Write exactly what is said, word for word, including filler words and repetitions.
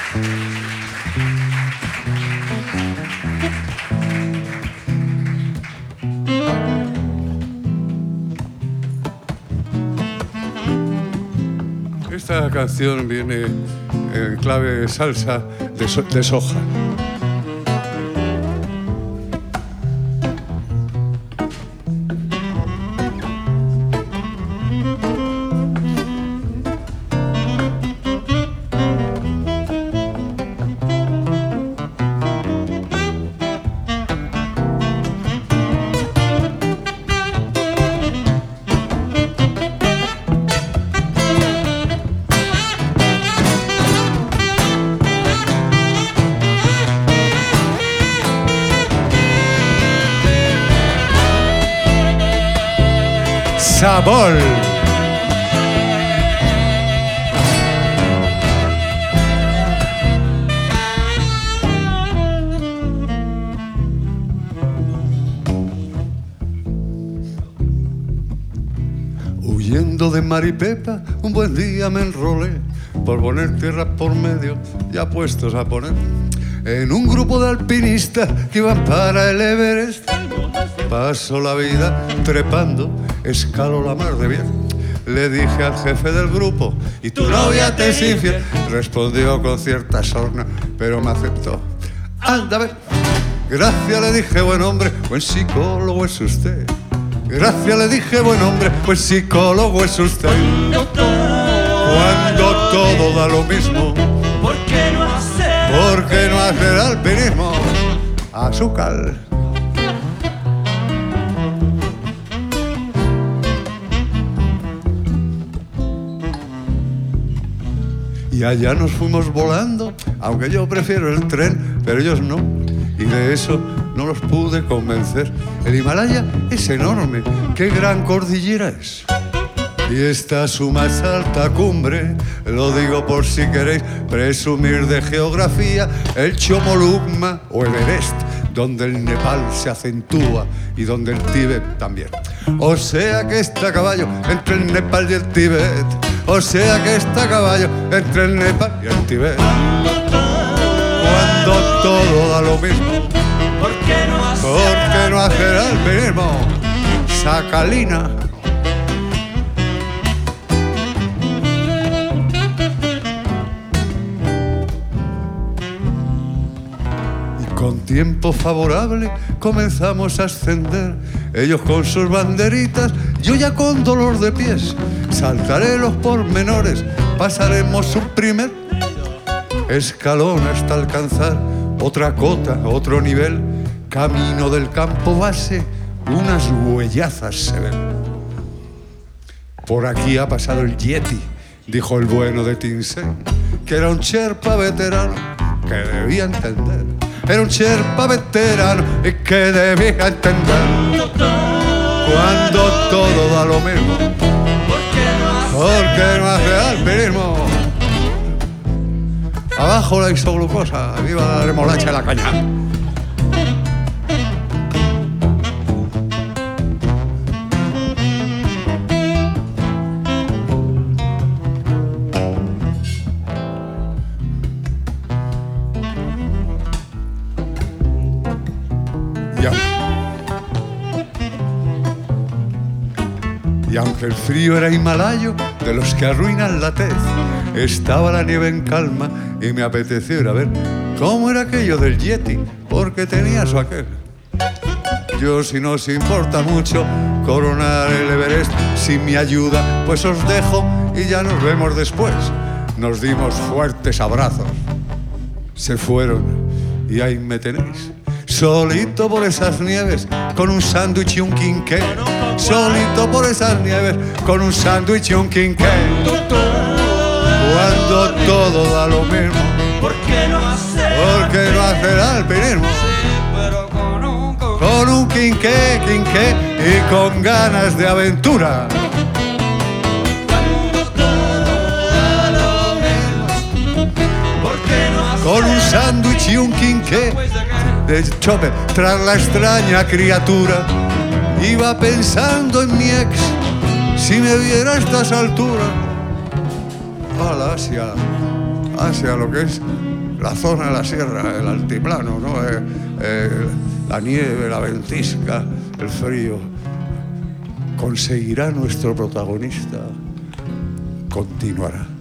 Esta canción viene en clave salsa de, so de soja. Sabor. Huyendo de Maripepa, un buen día me enrolé por poner tierras por medio, ya puestos a poner en un grupo de alpinistas que iban para el Everest. Paso la vida trepando, escalo la mar de bien. Le dije al jefe del grupo, ¿y tu novia te es infiel? Respondió con cierta sorna, pero me aceptó. Anda, a ver. Gracias, le dije, buen hombre, buen psicólogo es usted. Gracias, le dije, buen hombre, buen psicólogo es usted. Cuando todo, Cuando todo da lo mismo, ¿por qué no hacer? ¿Por qué no hacer alpinismo? Azúcar. Y allá nos fuimos volando, aunque yo prefiero el tren, pero ellos no. Y de eso no los pude convencer. El Himalaya es enorme, qué gran cordillera es. Y esta es su más alta cumbre, lo digo por si queréis presumir de geografía, el Chomolungma o Everest, donde el Nepal se acentúa y donde el Tíbet también. O sea que está a caballo entre el Nepal y el Tíbet. O sea que está a caballo entre el Nepal y el Tíbet. Cuando todo da lo mismo, ¿por qué no hacer? ¿Por qué no hacer alpinismo? Sacalina. Con tiempo favorable comenzamos a ascender. Ellos con sus banderitas, yo ya con dolor de pies. Saltaré los pormenores, pasaremos un primer escalón hasta alcanzar otra cota, otro nivel. Camino del campo base, unas huellazas se ven. Por aquí ha pasado el Yeti, dijo el bueno de Tinsen, que era un Sherpa veterano que debía entender. Era un Sherpa veterano y que debía entender. Cuando todo da lo mismo, ¿por qué no hacer alpinismo? Abajo la isoglucosa, viva la remolacha y la caña. Y aunque el frío era himalayo, de los que arruinan la tez, estaba la nieve en calma y me apeteció ir a ver cómo era aquello del Yeti, porque tenía su aquel. Yo, si no os importa mucho coronar el Everest sin mi ayuda, pues os dejo y ya nos vemos después. Nos dimos fuertes abrazos, se fueron y ahí me tenéis, solito por esas nieves, con un sándwich y un quinqué. Solito por esas nieves, con un sándwich y un quinqué. Cuando todo da lo mismo, ¿por qué no hacer? ¿Por qué no hacer alpinismo? Sí, pero con un, con... con un quinqué, quinqué y con ganas de aventura. Cuando todo da lo mismo, ¿por qué no hacer? Con un sándwich y un quinqué de chope, tras la extraña criatura. Iba pensando en mi ex, si me viera a estas alturas. ¡Hala, Asia! Asia, lo que es la zona de la sierra, el altiplano, ¿no? eh, eh, la nieve, la ventisca, el frío. ¿Conseguirá nuestro protagonista? Continuará.